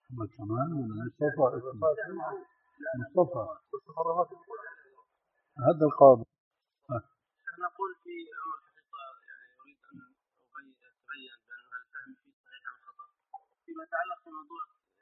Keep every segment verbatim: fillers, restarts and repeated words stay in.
محمد كمان ولا مصطفى اسمه؟ مصطفى. هذا القاضي. أنا أقول في أمر حقيقة، يعني أريد أن أبين أتبين بأن الفهم فيه صحيح أم خطأ فيما يتعلق بموضوع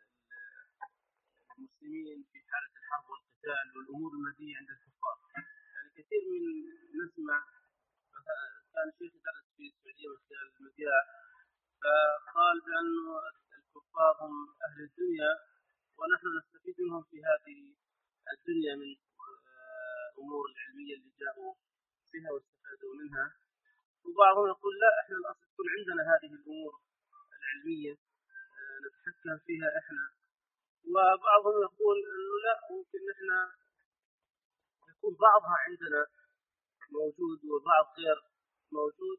المسلمين في حالة الحرب والقتال والأمور المادية عند الكفار. يعني كثير من نسمع، كان الشيخ يدرس في السعودية من خلال المذياع، فقال بأنه الكفار هم أهل الدنيا ونحن نستفيد منهم في هذه الدنيا من الأمور العلمية اللي جاءوا بها واستفادوا منها. وبعضهم يقول لا، احنا الاصل تكون عندنا هذه الامور العلميه نتحكم فيها احنا. وبعضهم يقول انه لا، ممكن احنا يكون بعضها عندنا موجود وبعض غير موجود.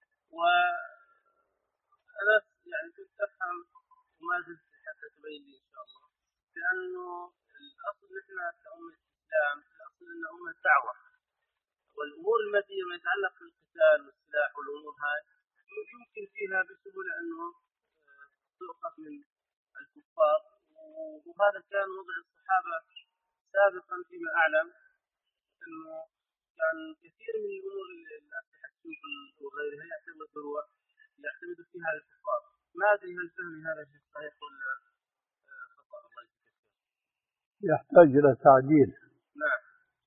وانا يعني كنت افهم وما زلت حتى تبين لي ان شاء الله لانه الاصل احنا كأمة الاسلام الاصل ان امة دعوه، والامور الماديه ما يتعلق بالقتال والسلاح والامور هاي يمكن فيها بسهوله انه تؤخذ من الكفار. وهذا كان وضع الصحابه سابقا فيما اعلم، انه كان كثير من الامور الاسلحه السيوف وغيرها يعتمدوا يعتمدوا فيها على الكفار. ما ادري هل فهمي هذا شيء صحيح ولا خطا؟ الله يجزيك. يحتاج إلى تعديل. نعم.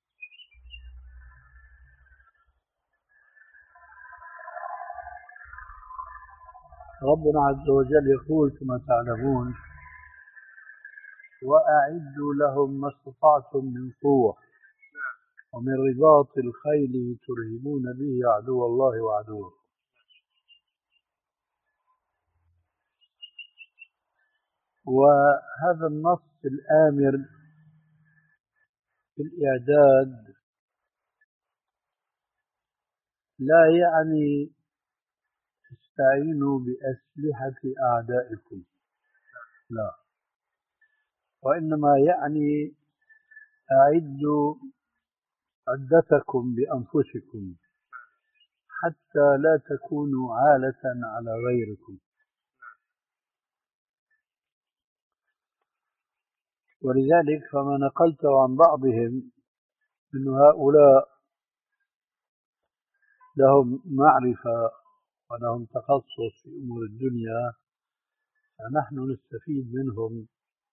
ربنا عز وجل يقول كما تعلمون: وأعدوا لهم ما استطعتم من قوة ومن رباط الخيل ترهبون به عدو الله وعدوه. وهذا النص الآمر بالإعداد لا يعني استعينوا بأسلحة أعدائكم، لا، وإنما يعني أعدوا عدتكم بأنفسكم حتى لا تكونوا عالة على غيركم. ولذلك فما نقلت عن بعضهم أن هؤلاء لهم معرفة ولهم تخصص في أمور الدنيا، فنحن نستفيد منهم،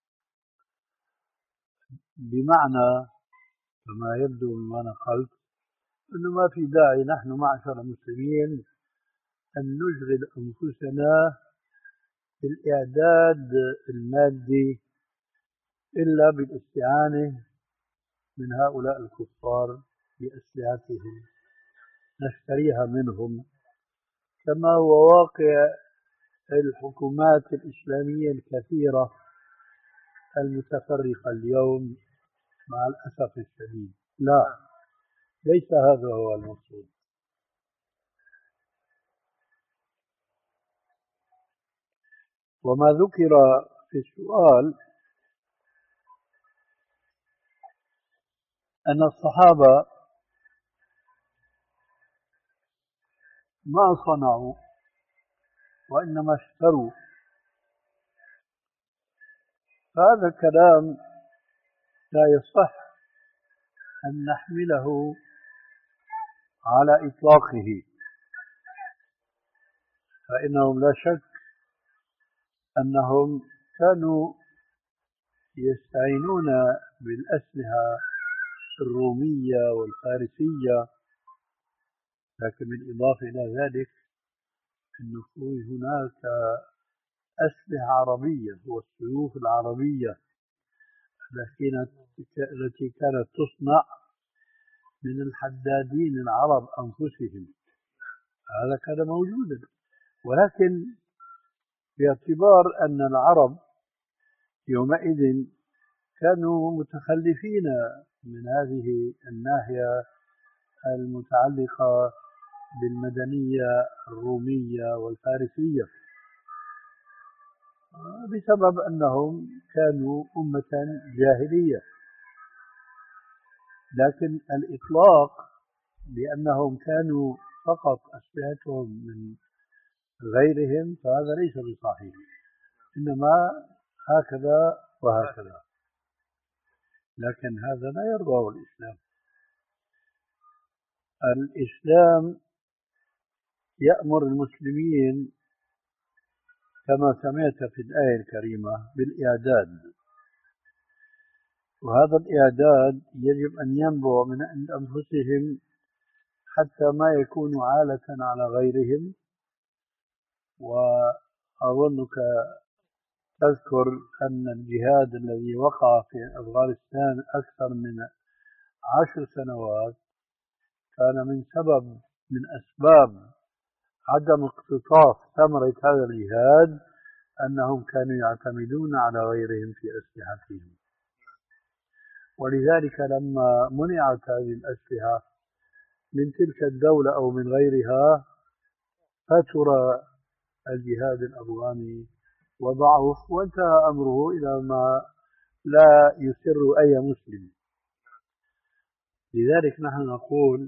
بمعنى كما يبدو مما نقلت أنه ما في داعي نحن معشر المسلمين أن نشغل أنفسنا بالإعداد المادي إلا بالاستعانة من هؤلاء الكفار بأسلحتهم نشتريها منهم، كما هو واقع الحكومات الإسلامية الكثيرة المتفرقة اليوم مع الأسف الشديد. لا، ليس هذا هو المقصود. وما ذكر في السؤال أن الصحابة ما صنعوا وإنما اشتروا، فهذا الكلام لا يصح أن نحمله على إطلاقه، فإنهم لا شك أنهم كانوا يستعينون بالأسلحة الرومية والفارسية، لكن بالإضافة إلى ذلك أنه هناك أسلحة عربية والسيوف العربية التي كانت تصنع من الحدادين العرب أنفسهم، هذا كان موجودا. ولكن باعتبار أن العرب يومئذ كانوا متخلفين من هذه الناحية المتعلقة بالمدنية الرومية والفارسية، بسبب أنهم كانوا أمة جاهلية. لكن الإطلاق بأنهم كانوا فقط أسلحتهم من غيرهم فهذا ليس بصحيح، إنما هكذا وهكذا، لكن هذا لا يرضاه الإسلام. الإسلام يأمر المسلمين كما سمعت في الآية الكريمة بالإعداد، وهذا الإعداد يجب أن ينبع من عند أنفسهم حتى ما يكون عالة على غيرهم. وأظنك تذكر أن الجهاد الذي وقع في أفغانستان أكثر من عشر سنوات كان من سبب من أسباب عدم اقتطاف ثمرة هذا الجهاد أنهم كانوا يعتمدون على غيرهم في أسلحتهم، ولذلك لما منعت هذه الأسلحة من تلك الدولة أو من غيرها فتر الجهاد الأفغاني وضعف، وانتهى أمره إلى ما لا يسر أي مسلم. لذلك نحن نقول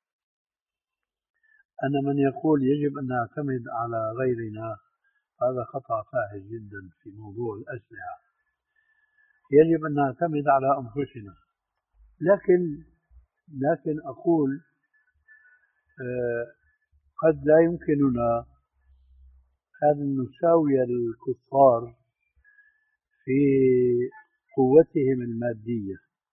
أن من يقول يجب أن نعتمد على غيرنا هذا خطأ فاحش جدا في موضوع الأسلحة. يجب أن نعتمد على أنفسنا، لكن لكن أقول آه قد لا يمكننا أن نساوي الكفار في قوتهم المادية،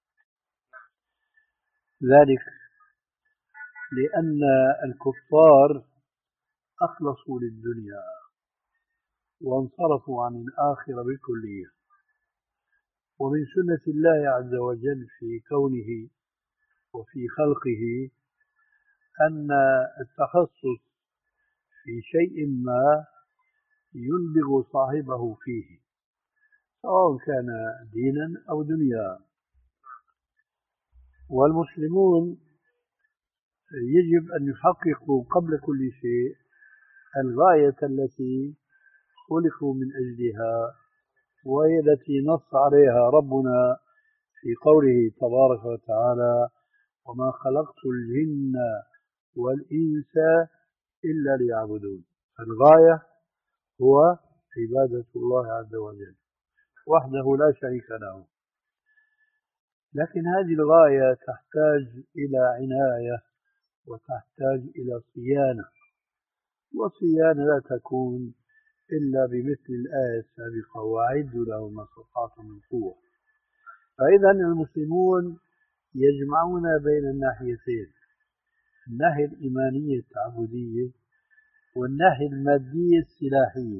ذلك لأن الكفار أخلصوا للدنيا وانصرفوا عن الآخرة بالكلية. ومن سنة الله عز وجل في كونه وفي خلقه أن التخصص في شيء ما يلبغ صاحبه فيه، سواء كان دينا أو دنيا. والمسلمون يجب أن يحققوا قبل كل شيء الغاية التي خلقوا من أجلها، وهي التي نص عليها ربنا في قوله تبارك وتعالى: وما خلقت الجن والإنس إلا ليعبدون. الغاية هو عبادة الله عز وجل وحده لا شريك له. لكن هذه الغاية تحتاج إلى عناية وتحتاج إلى صيانة، والصيانة لا تكون إلا بمثل الآية السابقة: وأعدوا لهم ما استطعتم من قوة. فإذا المسلمون يجمعون بين الناحيتين: الناحية الإيمانية التعبدية والناحية المادية السلاحية.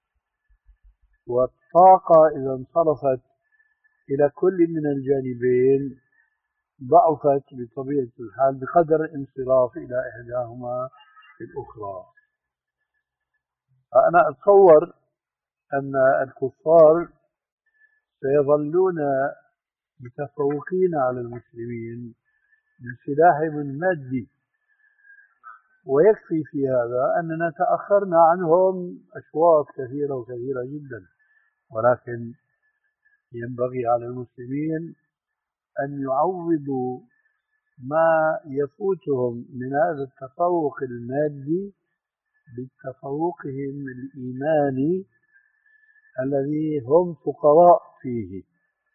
والطاقة إذا انصرفت إلى كل من الجانبين ضعفت بطبيعة الحال بقدر الانصراف إلى إحداهما في الأخرى. فأنا أتصور أن الكفار سيظلون متفوقين على المسلمين بسلاحهم المادي، ويكفي في هذا أننا تأخرنا عنهم أشواط كثيرة وكثيرة جدا. ولكن ينبغي على المسلمين أن يعوضوا ما يفوتهم من هذا التفوق المادي بتفوقهم الإيماني الذي هم فقراء فيه،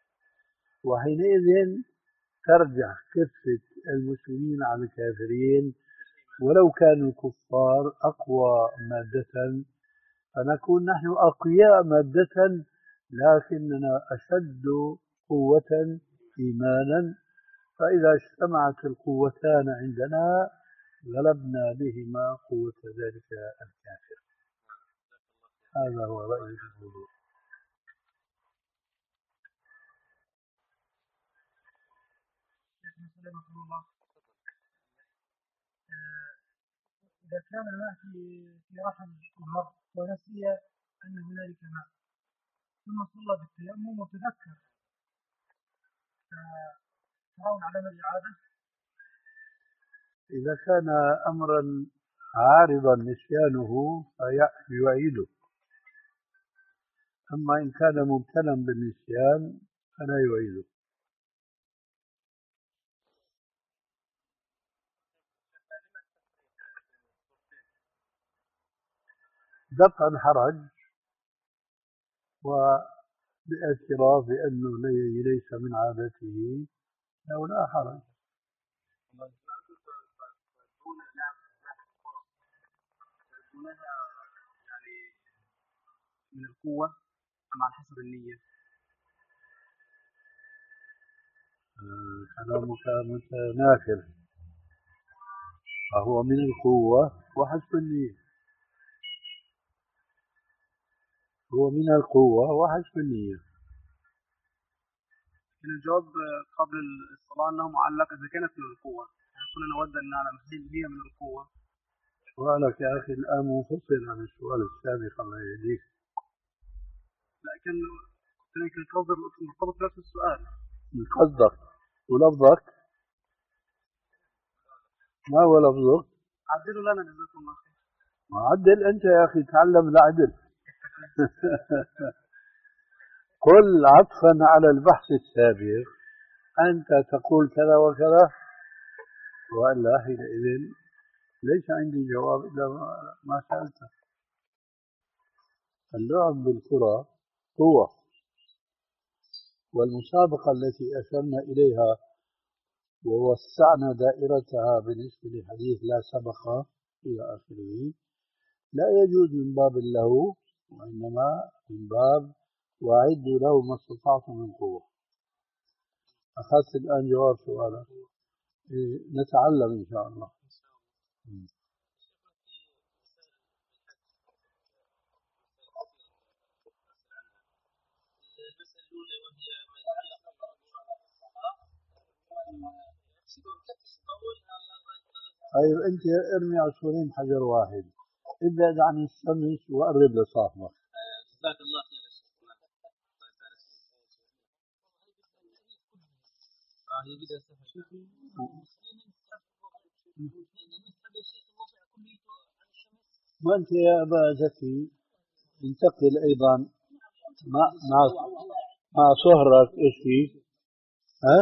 وحينئذ ترجع كفة المسلمين على الكافرين. ولو كانوا الكفار أقوى مادة فنكون نحن أقوياء مادة، لكننا أشد قوة إيمانا. فإذا اجتمعت القوتان عندنا غلبنا بهما قوة ذلك الكافر. هذا هو رأيي في الموضوع. إذا كان الماء في في رحم المرء ونسي أن هنالك ماء ثم صلى بالتيمم وتذكر، ترون على الإعادة؟ إذا كان أمرا عارضا نسيانه فيعيده، أما إن كان مبتلا بالنسيان فلا يعيده. دفع الحرج باعتراف بأنه ليس من عادته أو لا حرج. يعني من القوة أم على حسب النية؟ آه كلامك متناثر، فهو من القوة وحسب النية، هو من القوة وحسب النية. كان الجواب قبل الصلاة أنه معلق إذا كانت من القوة، كنا نود أن نعلم هل هي من القوة. سؤالك يا أخي الآن منفصل عن السؤال السابق، الله يهديك. لكن يمكن القصد مرتبط بنفس السؤال. من قصدك ولفظك؟ ما هو لفظك؟ عدلوا لنا جزاكم الله خير. ما عدل أنت يا أخي، تعلم العدل. قل عطفا على البحث السابق أنت تقول كذا وكذا، وإلا حينئذ ليس عندي جواب إلا ما سألته. اللعب بالكرة قوة، والمسابقة التي أشرنا إليها ووسعنا دائرتها بالنسبة لحديث لا سبق إلى آخره لا يجوز من باب اللهو، وإنما من باب وأعدوا له ما استطعتم من قوة. أخذت الآن جواب سؤالك، نتعلم إن شاء الله. طيب أنت ارمي عصفورين حجر واحد، ابعد عن الشمس وقرب لصاحبك. جزاك الله خير يا شيخ. ما أنت يا أبا زكي انتقل أيضا مع مع مع صهرك إيش فيه؟ ها؟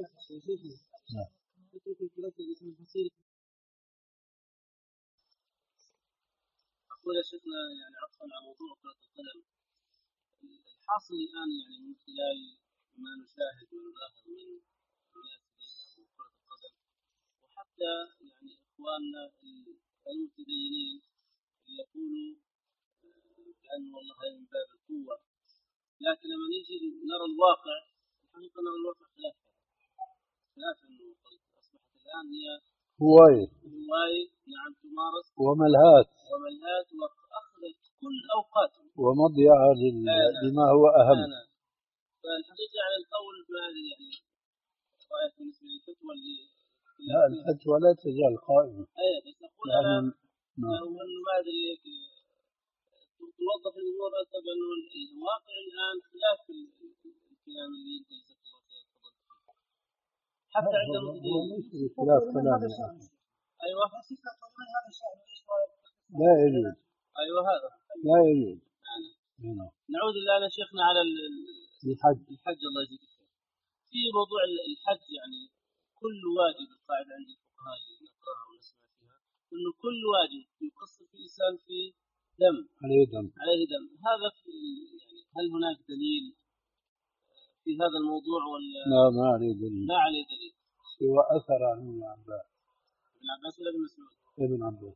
أقول يا شيخنا يعني عطفا على موضوع كرة القدم، الحاصل الآن يعني من خلال ما نشاهد ونلاحظ من الناس اللي يلعبوا كرة القدم، وحتى يعني إخواننا المتدينين اللي يقولوا بأن والله هذا من باب القوة، لكن لما نيجي نرى الواقع الحقيقة نرى الواقع خلاف خلاف إنه أصبحت الآن هي هواية هواية نعم تمارس وملهات وملهات وأخذت كل أوقاتهم ومضيعة لما هو أهم. أنا. فالحقيقة على القول بهذه يعني رأيت بالنسبة للفتوى اللي لا الفتوى لا تزال قائمة. أيه بس أقول أنا لو أنه ما أدري توظف الأمور أكثر بأنه الواقع الآن خلاف الكلام اللي أنت جزاك الله خير تفضلت فيه. حتى عند المتدينين خلاف كلام. أيوه لا يجوز. أيوه هذا لا يجوز. يعني. نعود الآن شيخنا على الحج. الحج الله يجزيك خير. في موضوع الحج يعني كل واجب القاعدة عند الفقهاء اللي نقراها ونسمع فيها إنه كل واجب يقصر في الإنسان في دم عليه دم عليه دم هذا في يعني هل هناك دليل في هذا الموضوع ولا لا ما عليه دليل؟ ما عليه دليل سوى أثر عن ابن عباس. ابن عباس ولا ابن مسعود؟ ابن عباس.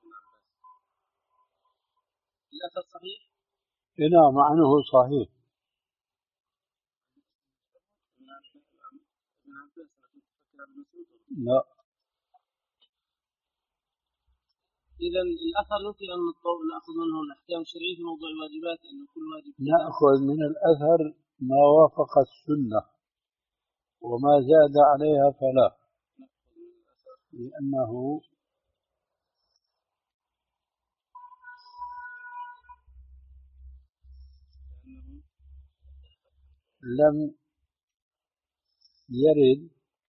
الأثر صحيح؟ نعم معنه صحيح. لا. إذا الأثر يمكن أن نأخذ منه الأحكام الشرعية في موضوع الواجبات أنه كل واجب نأخذ من الأثر ما وافق السنة وما زاد عليها فلا، لأنه لم يرد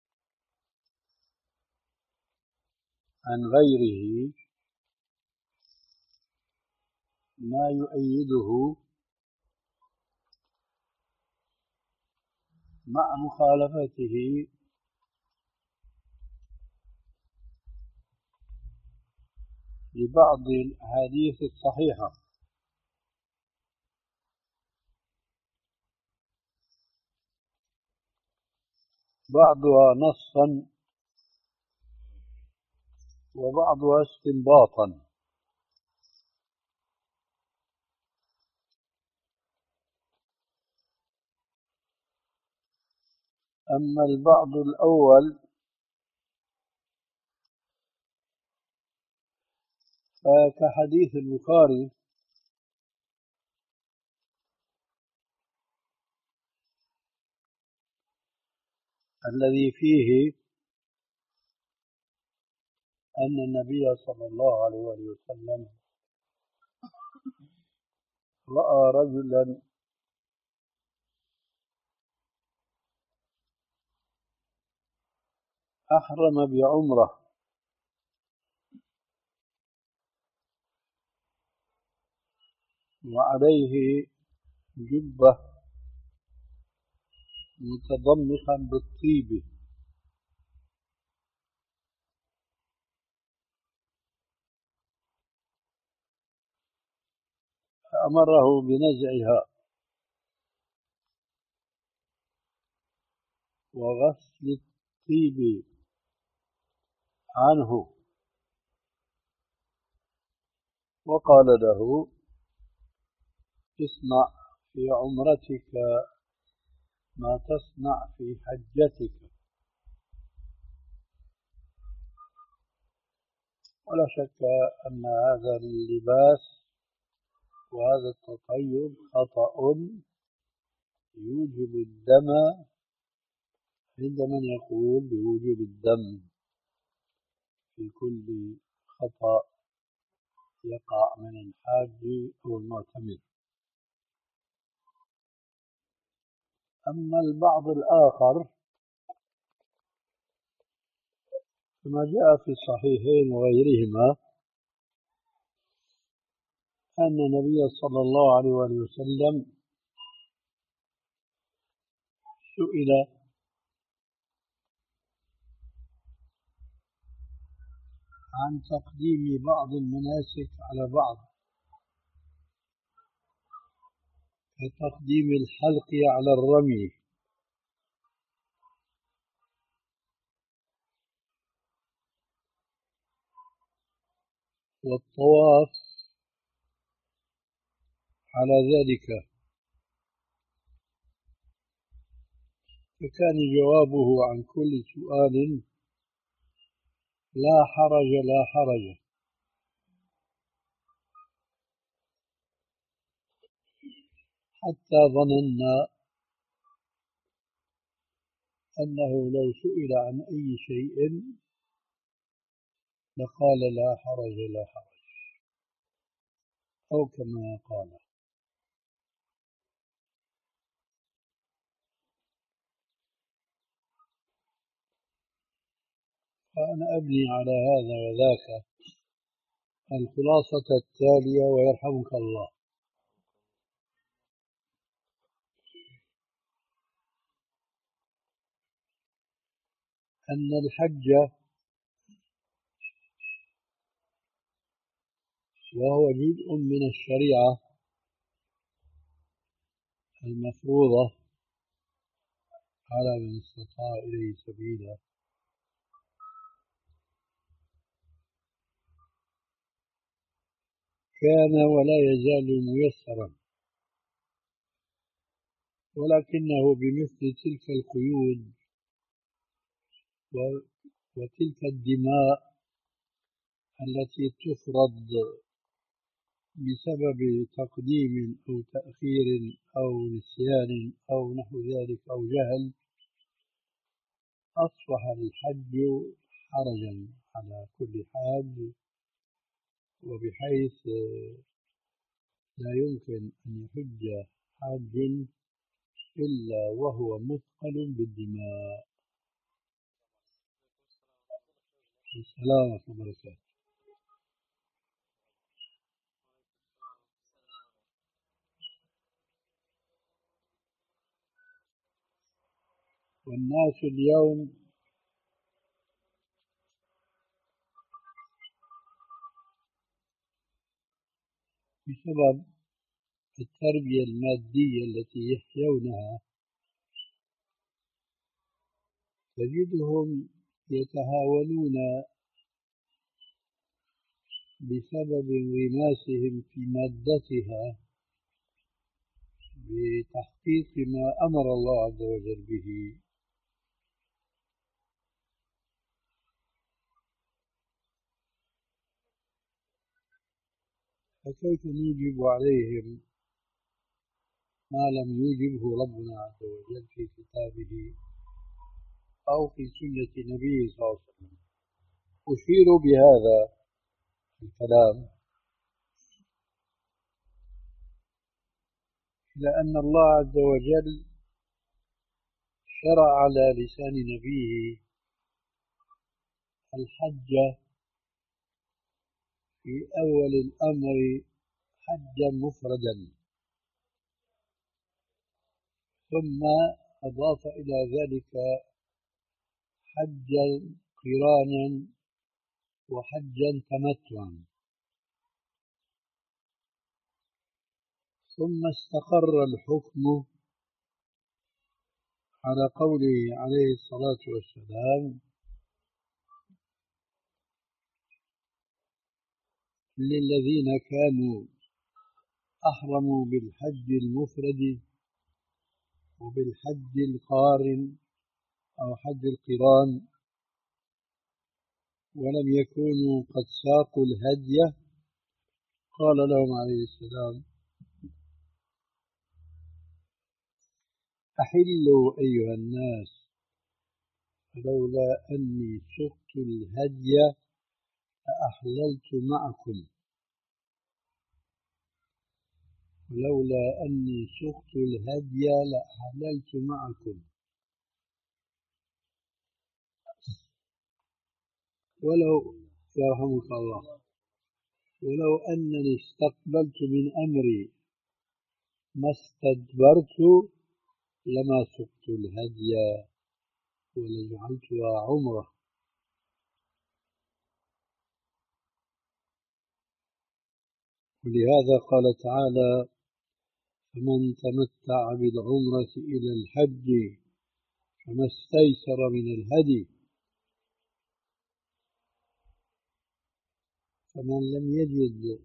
عن غيره ما يؤيده مع مخالفته لبعض الأحاديث الصحيحة. بعضها نصا وبعضها استنباطا. أما البعض الأول فكحديث البخاري الذي فيه أن النبي صلى الله عليه وسلم رأى رجلا أحرم بعمرة وعليه جبة متضمخا بالطيب، فأمره بنزعها وغسل الطيب عنه، وقال له: اصنع في عمرتك ما تصنع في حجتك. ولا شك أن هذا اللباس وهذا التطيب خطأ يوجب الدم عند من يقول بوجوب الدم في كل خطأ يقع من الحاج أو المعتمر. أما البعض الآخر كما جاء في الصحيحين وغيرهما أن النبي صلى الله عليه وسلم سئل عن تقديم بعض المناسك على بعض، كتقديم الحلق على الرمي، والطواف على ذلك، فكان جوابه عن كل سؤال: لا حرج لا حرج، حتى ظننا أنه لو سئل عن أي شيء لقال لا حرج لا حرج، أو كما قال. فأنا أبني على هذا وذاك الخلاصة التالية ويرحمك الله: أن الحج وهو جزء من الشريعة المفروضة على من استطاع إليه سبيلا، كان ولا يزال ميسرا، ولكنه بمثل تلك القيود وتلك الدماء التي تفرض بسبب تقديم أو تأخير أو نسيان أو نحو ذلك أو جهل، أصبح الحج حرجا على كل حاج، وبحيث لا يمكن أن يحج حاج إلا وهو مثقل بالدماء. السلام ورحمة الله وبركاته. والناس اليوم بسبب التربية المادية التي يحيونها تجدهم يتهاونون بسبب انغماسهم في مادتها بتحقيق ما أمر الله عز وجل به، فكيف نوجب عليهم ما لم يوجبه ربنا عز وجل في كتابه أو في سنة نبيه صلى الله عليه وسلم؟ أشير بهذا الكلام إلى أن الله عز وجل شرع على لسان نبيه الحج في أول الأمر حجا مفردا، ثم أضاف إلى ذلك حجا قرانا وحجا تمتعا، ثم استقر الحكم على قوله عليه الصلاة والسلام: للذين كانوا أحرموا بالحج المفرد وبالحج القارن أو حج القران ولم يكونوا قد ساقوا الهدي، قال لهم عليه السلام: أحلوا أيها الناس، لولا أني سقت الهدي لأحللت معكم، ولولا أني سقت الهدي لأحللت معكم، ولو يرحمك الله ولو أنني استقبلت من أمري ما استدبرت لما سقت الهدي ولجعلتها عمرة. ولهذا قال تعالى: فمن تمتع بالعمرة إلى الحج فما استيسر من الهدي، فمن لم يجد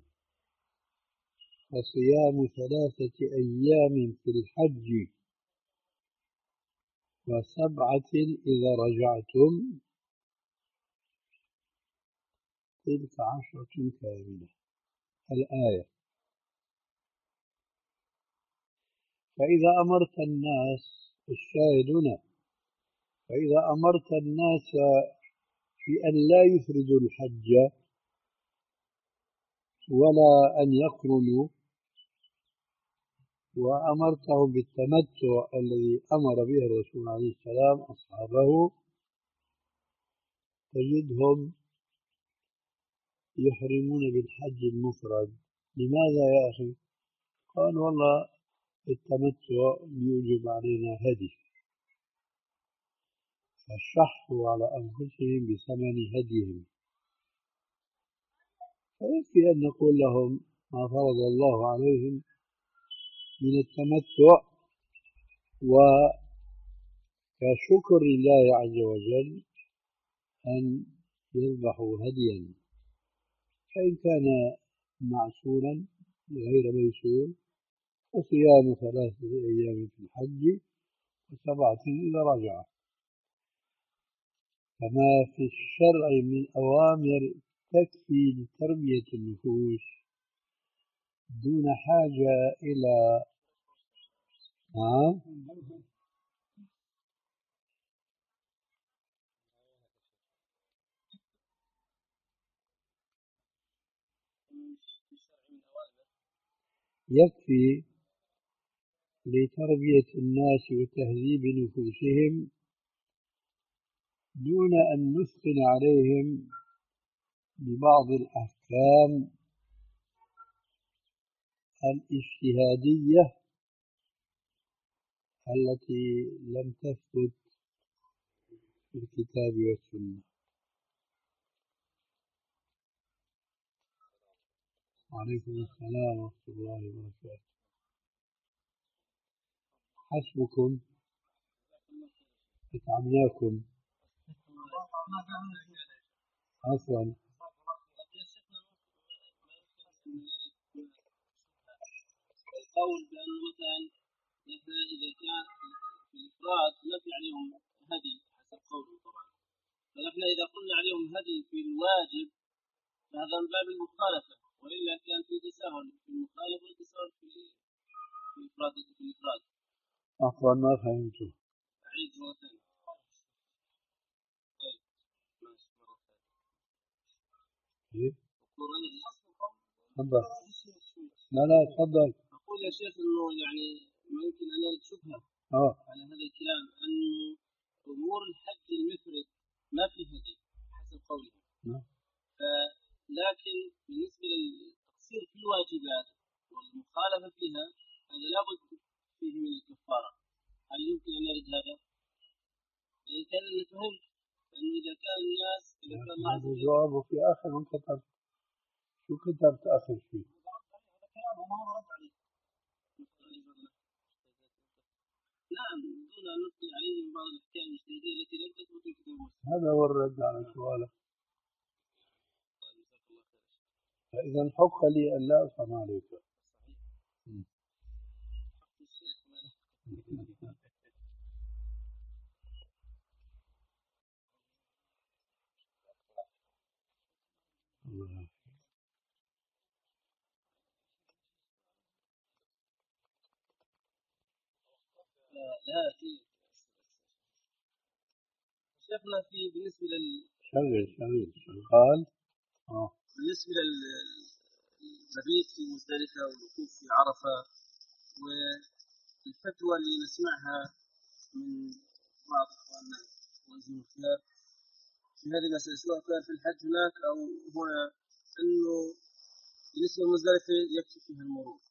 فصيام ثلاثة أيام في الحج وسبعة إذا رجعتم تلك عشرة كاملة. الآية. فإذا أمرت الناس، الشاهدون، فإذا أمرت الناس في أن لا يفردوا الحج ولا أن يقرنوا، وأمرتهم بالتمتع الذي أمر به الرسول عليه السلام أصحابه، تجدهم يحرمون بالحج المفرد. لماذا يا أخي؟ قال: والله التمتع يوجب علينا هدي، فشحوا على أنفسهم بثمن هديهم. فيكفي أن نقول لهم ما فرض الله عليهم من التمتع، وكشكر لله عز وجل أن يذبحوا هديا، فإن كان معسولا غير ميسور فصيام ثلاثة أيام في الحج وسبعة إذا رجع. فما في الشرع من أوامر تكفي لتربية النفوس دون حاجة إلى آه يكفي لتربية الناس وتهذيب نفوسهم دون أن نثقل عليهم ببعض الأحكام الاجتهادية التي لم تثبت في الكتاب والسنة. وعليكم السلام ورحمة الله وبركاته. حسبكم، اتعبناكم. عفوا. القول بأنه مثلا مثلا إذا كان في الإفراد ما في عليهم هدي حسب قوله طبعا، فنحن إذا قلنا عليهم هدي في الواجب فهذا من باب المخالفة، وإلا كان في تساهل في المخالفة وتساهل في الإفراد في الإفراد. عفوا ما فهمته. أعيد مرة ثانية. طيب ماشي مرة ثانية. تفضل. لا لا تفضل. أقول يا شيخ إنه يعني ممكن أن يرد شبهة آه. على هذا الكلام، أنه أمور الحج المفرد ما في هدي حسب قوله. نعم. لكن بالنسبة للتقصير في الواجبات والمخالفة فيها هذا لابد فيه من الكفارة. هل يمكن أن يرد هذا؟ إذا كان نفهم أنه إذا كان الناس إذا كان الله عز وجل جوابه في آخر من كتب. شو كتبت آخر شيء؟ هذا كلام وما هو رد عليه. نعم دون أن نطلع عليه من بعض الأحكام المجتهدية التي لم تثبت في كتابه. هذا هو الرد على سؤالك. فإذا حق لي أن لا أفهم عليك. لا في شفنا في بالنسبة لل شغل شغل شغال. آه. بالنسبة للمبيت في مزدلفة والوقوف في عرفة والفتوى اللي نسمعها من بعض إخواننا وزير الخيار في هذه المسألة سواء كان في الحج هناك أو هنا، أنه بالنسبة لمزدلفة يكفي فيها المرور،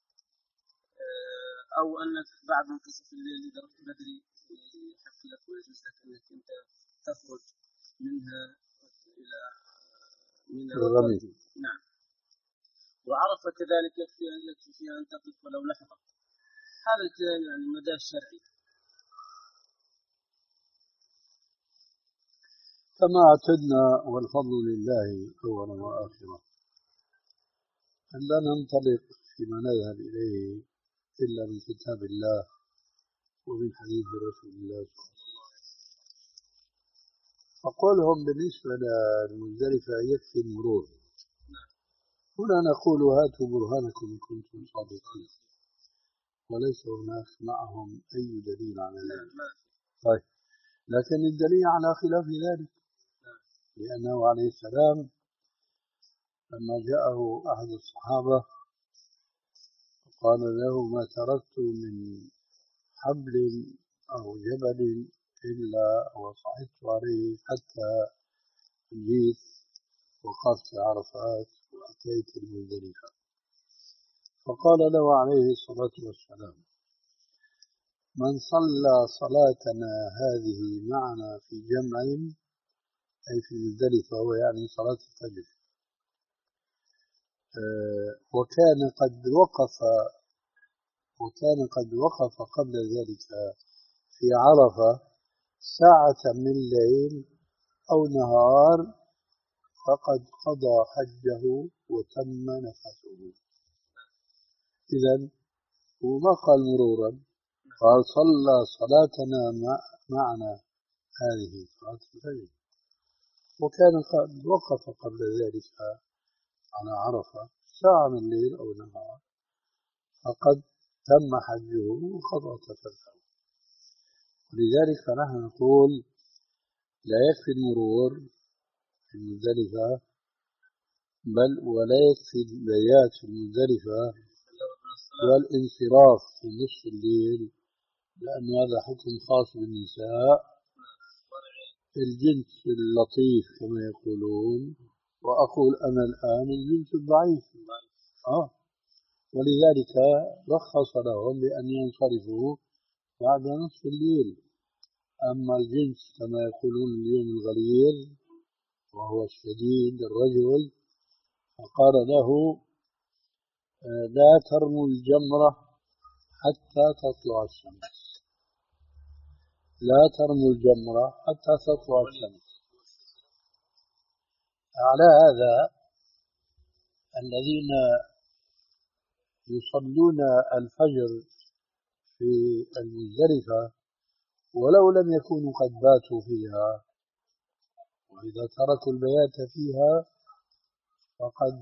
أو أنك بعد منتصف الليل إذا رحت بدري يحق لك ويجوز لك أنك أنت تخرج منها إلى من الرمي. نعم. وعرفة كذلك يكفي أن يكفي فيها أن تقف ولو لحظة. هذا الكلام يعني المدى الشرعي. كما اعتدنا والفضل لله أولا وآخرا، أن لا ننطلق فيما نذهب إليه إلا من كتاب الله ومن حديث رسول الله صلى الله عليه وسلم. فقولهم بالنسبة للمزدلفة يكفي المرور. هنا نقول هاتوا برهانكم إن كنتم صادقين، وليس هناك معهم أي دليل على ذلك. طيب، لكن الدليل على خلاف ذلك، لأنه عليه السلام لما جاءه أحد الصحابة قال له ما تركت من حبل أو جبل إلا وصعدت عليه حتى جيت وقفت عرفات وأتيت المزدلفة. فقال له عليه الصلاة والسلام من صلى صلاتنا هذه معنا في جمع أي في المزدلفة، هو يعني صلاة الفجر، أه وكان قد وقف وكان قد وقف قبل ذلك في عرفة ساعة من الليل أو نهار فقد قضى حجه وتم نفسه. إذن وما قال مرورا، قال صلى صلاتنا معنا هذه صلاة الفجر، وكان قد وقف قبل ذلك على عرفة ساعة من الليل أو نهار فقد تم حجه وقضى تفسه. ولذلك فنحن نقول لا يكفي المرور في المزدلفة، بل ولا يكفي البيات في المزدلفة والانصراف في نصف الليل، لأن هذا حكم خاص بالنساء، الجنس اللطيف كما يقولون، وأقول أنا الآن الجنس الضعيف. آه. ولذلك رخص لهم بأن ينصرفوا بعد نصف الليل. أما الجنس كما يقولون اليوم الغليظ وهو الشديد الرجل فقال له لا ترموا الجمرة حتى تطلع الشمس، لا ترموا الجمرة حتى تطلع الشمس. على هذا الذين يصلون الفجر في المزدلفة ولو لم يكونوا قد باتوا فيها، وإذا تركوا البيات فيها فقد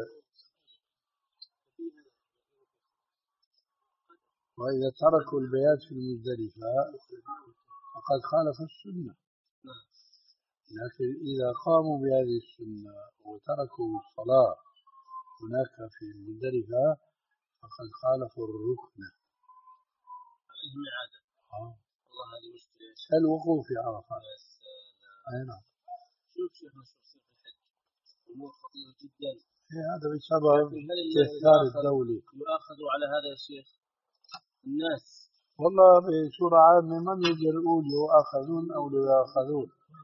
وإذا تركوا البيات في المزدلفة فقد خالف السنة. لكن إذا قاموا بهذه السنة وتركوا الصلاة هناك في المزدلفة فقد خالفوا الركن. عليهم إعادة. آه. والله هذه مشكلة. الوقوف في عرفات. أي نعم. شوف شيخنا شوف شيخ الحج أمور خطيرة جدا. هذا بسبب استهتار الدولة. يؤاخذوا على هذا يا شيخ الناس. والله بصورة عامة من يقدر يقول يؤاخذون أو لا يؤاخذون،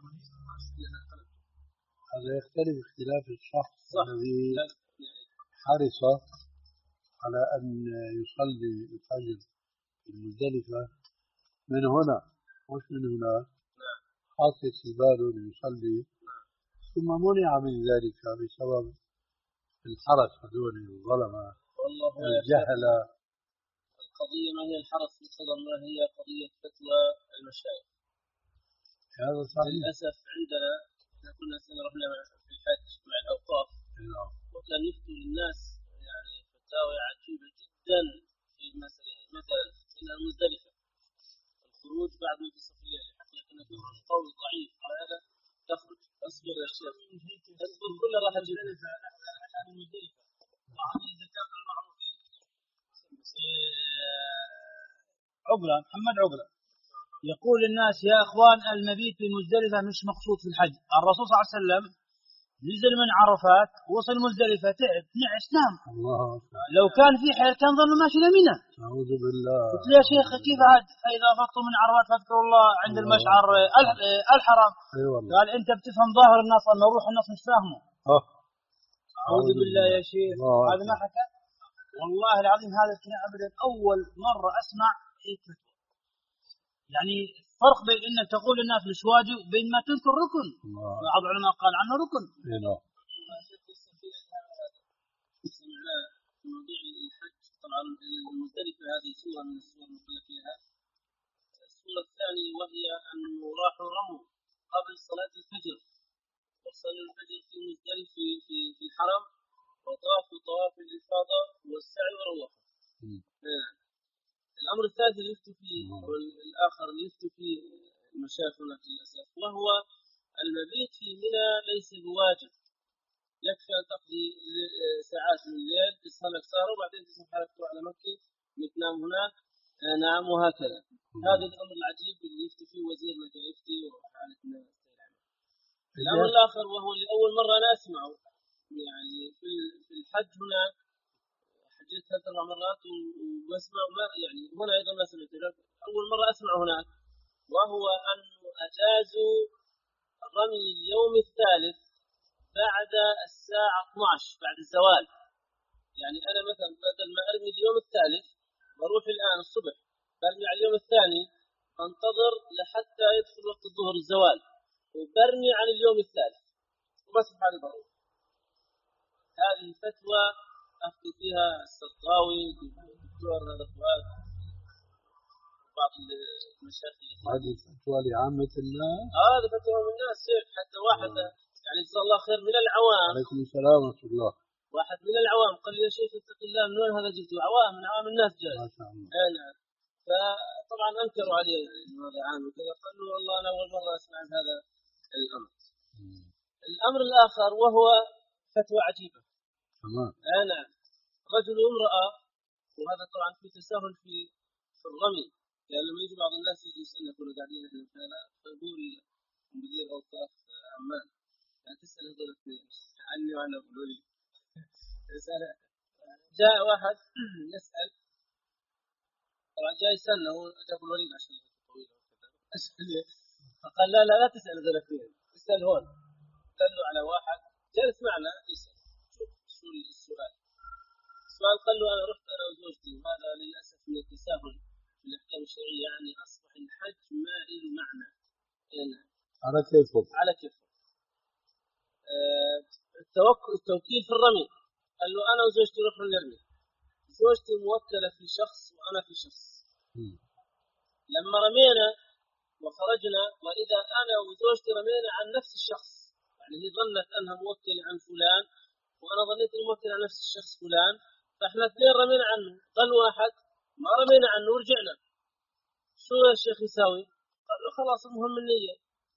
هذا يختلف اختلاف الشخص الذي حرص على أن يصلي الفجر في المزدلفة من هنا مش من هناك، حاطط في باله يصلي ثم منع من ذلك بسبب الحرس هذول الظلمة الجهلة. القضية ما هي الحرس بالصدر، ما هي قضية فتوى المشايخ. هذا صحيح. للأسف عندنا كنا سنة رحنا في الحج مع الأوقاف وكان يفتوا للناس يعني فتاوى عجيبة جدا في مسألة مثلا إن المزدلفة الخروج بعد منتصف الليل حقيقة أنه خروج قوي ضعيف على هذا تخرج أصبر يا شيخ أصبر كل راح أجيب عشان المزدلفة وعليه زكاة المعروفين. عقلة محمد عقلة يقول الناس يا أخوان المبيت في المزدلفة مش مقصود في الحج. الرسول صلى الله عليه وسلم نزل من عرفات وصل مزدلفة تعب نعس نام. لو كان في حيل كان ظل ماشي لمنى. أعوذ بالله. قلت له يا شيخ كيف عاد فإذا فطوا من عرفات فاذكروا الله عند المشعر الحرام. قال أنت بتفهم ظاهر النص أما روح النص مش فاهمه. أعوذ بالله يا شيخ. هذا ما حكى والله العظيم هذا الكلام أبدا أول مرة أسمع هيك فتوى. يعني فرق بين انك تقول للناس مش واجب وبين ما تذكر ركن. بعض العلماء قال عنه ركن. سمعنا في موضوع الحج طبعا المزدلفة هذه سورة من السور المقل فيها. السورة الثانية وهي أنه راحوا رموا قبل صلاة الفجر وصلوا الفجر في المزدلفة في في في الحرم وطافوا طواف الإفاضة والسعي وروحوا. الأمر الثالث اللي يفتوا فيه والآخر اللي يفتوا فيه المشايخ هناك للأسف وهو المبيت في منى ليس بواجب، يكفي أن تقضي ساعات من الليل تصحى لك سهرة وبعدين تصحى حالك تروح على مكة تنام هناك نعم وهكذا. هذا الأمر العجيب اللي يفتي فيه وزيرنا كيفتي وحالة الناس. الأمر الآخر وهو اللي أول مرة أنا أسمعه يعني في في الحج هناك حجيت ثلاث أربع مرات وأسمع ما يعني هنا أيضا ما سمعت أول مرة أسمع هناك وهو أن أجازوا رمي اليوم الثالث بعد الساعة اثنتي عشرة بعد الزوال. يعني أنا مثلا بدل ما أرمي اليوم الثالث بروح الآن الصبح برمي على اليوم الثاني أنتظر لحتى يدخل وقت الظهر الزوال وبرمي عن اليوم الثالث وبس بحالي بروح. هذه فتوى أفتي فيها السطاوي والدكتور هذا فؤاد بعض المشايخ. هذه فتوى لعامة الناس. هذه فتوى من الناس حتى واحد يعني جزاه الله خير من العوام. عليكم السلام ورحمة الله. واحد من العوام قال لي يا شيخ اتق الله من وين هذا جبته؟ عوام من عوام الناس جاي. ما شاء الله. أنا فطبعا أنكروا عليه هذا عام وكذا قالوا والله أنا أول مرة أسمع عن هذا الأمر. مم. الأمر الآخر وهو فتوى عجيبة. تمام. أنا رجل وامرأة وهذا طبعا في تساهل في في الرمي. يعني لما يجي بعض الناس يجي يسألنا كنا قاعدين احنا فلا فيقول مدير أوقاف عمان لا تسأل هذول الاثنين عني وأنا أقول لي. جاء واحد يسأل طبعا جاي يسألنا هو جاب الوليد عشان طويل وكذا فقال لا لا لا تسأل هذول الاثنين اسأل هون. دلوا على واحد جالس معنا يسأل شوف شو السؤال. السؤال قال له أنا رحت أنا وزوجتي وهذا للأسف من التساهل في الأحكام الشرعية يعني أصبح الحج ما له معنى. يعني على كيفه. على كيفه. آه، التوكل التوكيل في الرمي. قال له أنا وزوجتي نروح نرمي، زوجتي موكلة في شخص وأنا في شخص. لما رمينا وخرجنا وإذا أنا وزوجتي رمينا عن نفس الشخص، يعني هي ظنت أنها موكلة عن فلان وأنا ظنيت الموكل عن نفس الشخص فلان، فإحنا اثنين رمينا عنه، ظن واحد ما رمينا عنه ورجعنا. شو يا شيخ يساوي؟ قال له خلاص المهم النية.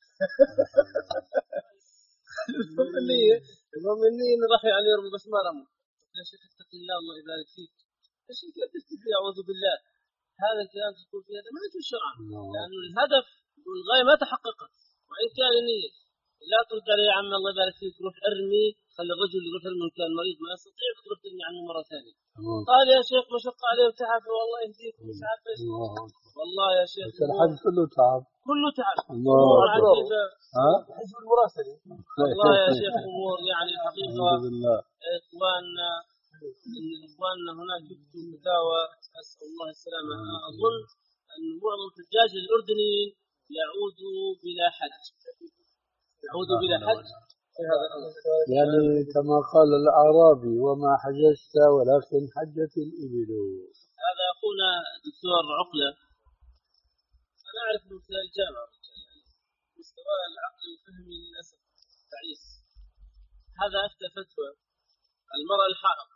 المهم النية، المهم النية إنه راح يعني يرمي بس ما رموا. يا شيخ اتق الله الله يبارك فيك. يا شيخ لا تستفيد أعوذ بالله. هذا الكلام تقول فيه هذا ما يجوز شرعا، لأن الهدف والغاية ما تحققت وإن كان النية. لا ترد عليه يا عم الله يبارك فيك روح ارمي، خلي الرجل يروح يرمي إن كان مريض ما يستطيع تروح ترمي عنه مرة ثانية. قال يا شيخ مشقة عليه وتعب والله يهديك مش عارف ايش. والله يا شيخ الحج كله تعب، كله تعب. الله عجيبة. ها حزب المراسلة. والله يا شيخ امور يعني حقيقة اخواننا اخواننا هناك يكتبوا فتاوى اسال الله السلامة. اظن ان معظم الحجاج الاردنيين يعودوا بلا حج، يعودوا بلا حج في هذا الامر. يعني كما قال الأعرابي وما حججت ولكن حجت الإبل. هذا أخونا دكتور عقلة، أنا أعرف من خلال الجامعة يعني مستواه العقلي وفهمي للأسف تعيس. هذا أفتى فتوى المرأة الحائض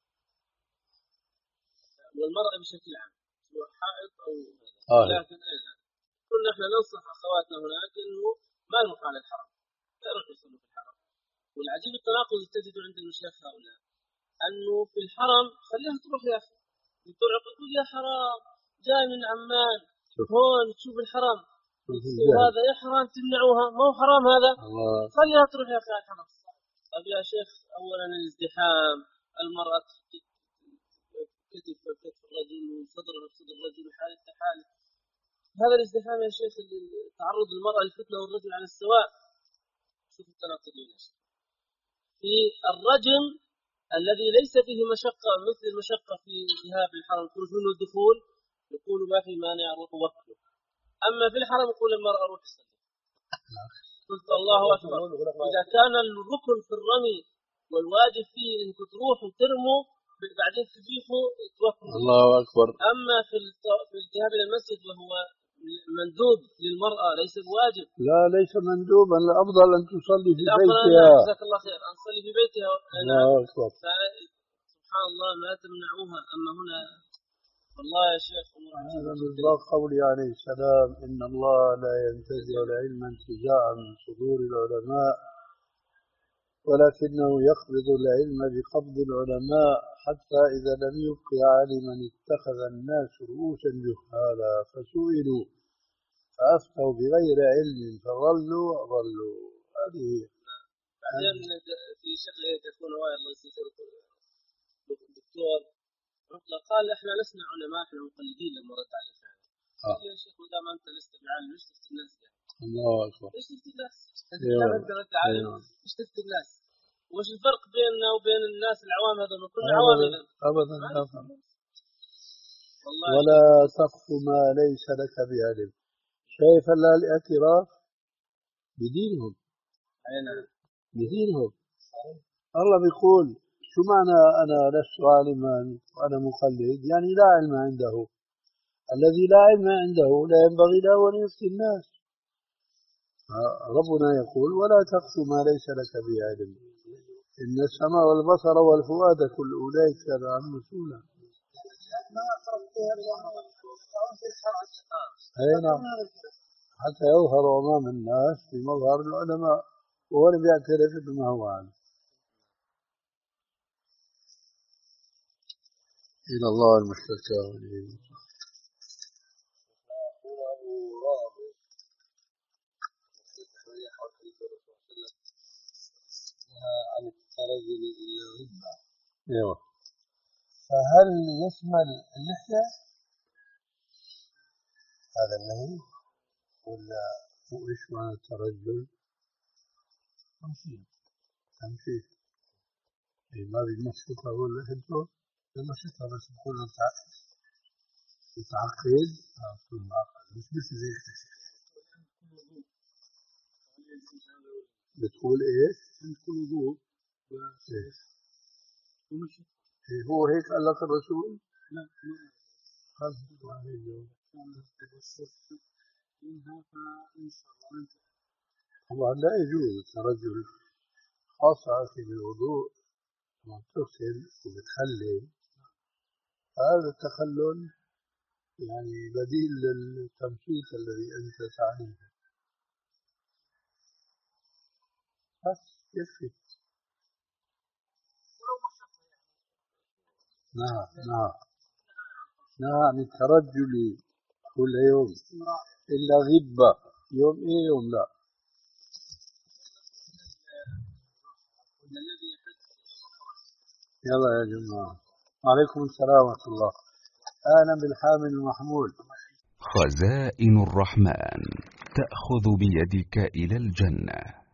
والمرأة بشكل عام سواء حائض أو آه. لكن كنا احنا ننصح أخواتنا هناك إنه ما نروح على الحرم، لا نروح يصلوا في الحرم. والعجيب التناقض اللي تجده عند المشايخ هؤلاء أنه في الحرم خليها تروح يا أخي، دكتور عقل يقول يا حرام جاي من عمان هون تشوف الحرم وهذا يا حرام تمنعوها، ما هو حرام هذا الله. خليها تروح يا أخي على الحرم. طيب يا شيخ أولا الازدحام، المرأة كتف كتف الرجل وصدرها بصدر الرجل وحالة حالة، هذا الازدحام يا شيخ تعرض المرأة للفتنة والرجل على السواء. شوف التناقض يا شيخ في الرجم الذي ليس فيه مشقة مثل المشقة في ذهاب الحرم الخروج منه الدخول، يقول ما في مانع روح وكله. أما في الحرم يقول المرأة روح صلي. قلت الله أكبر. إذا كان الركن في الرمي والواجب فيه أنك تروح وترموا بعدين تبيحوا توكلوا الله أكبر. أما في في الذهاب إلى المسجد وهو مندوب للمرأة ليس بواجب. لا ليس مندوبا، الأفضل أن تصلي في بيتها. جزاك الله خير أن تصلي في بيتها. الله أكبر. سبحان الله ما تمنعوها. أما هنا والله يا شيخ هذا مصداق قولي عليه السلام إن الله لا ينتزع العلم انتزاعا من صدور العلماء ولكنه يقبض العلم بقبض العلماء حتى إذا لم يبق عالما اتخذ الناس رؤوسا جهالا فسئلوا فأفتوا بغير علم فضلوا وأضلوا. هذه بعدين في شغله تكون وايد الله يسلمك الدكتور عقلة قال احنا لسنا علماء احنا مقلدين لما رد عليه فعلا. قال يا شيخ ما دام انت لست بعالم ليش تفتي الناس يعني؟ الله اكبر. ليش تفتي الناس؟ اذا انت رد عالم ليش تفتي الناس؟ وش الفرق بيننا وبين الناس العوام هذول؟ كلنا عوام اذا. ابدا ابدا. ولا تقف ما ليس لك بعلم. شايف هلا الاعتراف بدينهم. اي نعم. بدينهم. الله بيقول شو معنى أنا لست عالما وأنا مقلد؟ يعني لا علم عنده. الذي لا علم عنده لا ينبغي له أن يفتي الناس. ربنا يقول ولا تقف ما ليس لك بعلم إن السمع والبصر والفؤاد كل أولئك كان عنه مسؤولا. أي نعم. حتى يظهر أمام الناس في مظهر العلماء وهو اللي بيعترف بما هو عنه. إلى الله المشتكى والإيمان. عن الترجل إلى الربا. أيوه. فهل يشمل اللحية هذا النهي ولا هو إيش معنى الترجل؟ تمشي تمشي. إيه ما بيمشطها ولا هدوء؟ بيمشطها بس بقول له تعقد. تعقد. مش بس زي بتقول إيه؟ عند كل وضوء ومشي. هو هيك قال لك الرسول؟ لا خلص طبعا لا يجوز الترجل، خاصة في الوضوء لما تغسل وبتخلل، هذا التخلل يعني بديل للتمشيط الذي أنت تعنيه. بس يكفي. نعم نعم نعم الترجل كل يوم إلا غبة، يوم إيه يوم لا. يلا يا جماعة، وعليكم السلام ورحمة الله. أنا بالحامل المحمول. خزائن الرحمن تأخذ بيدك إلى الجنة.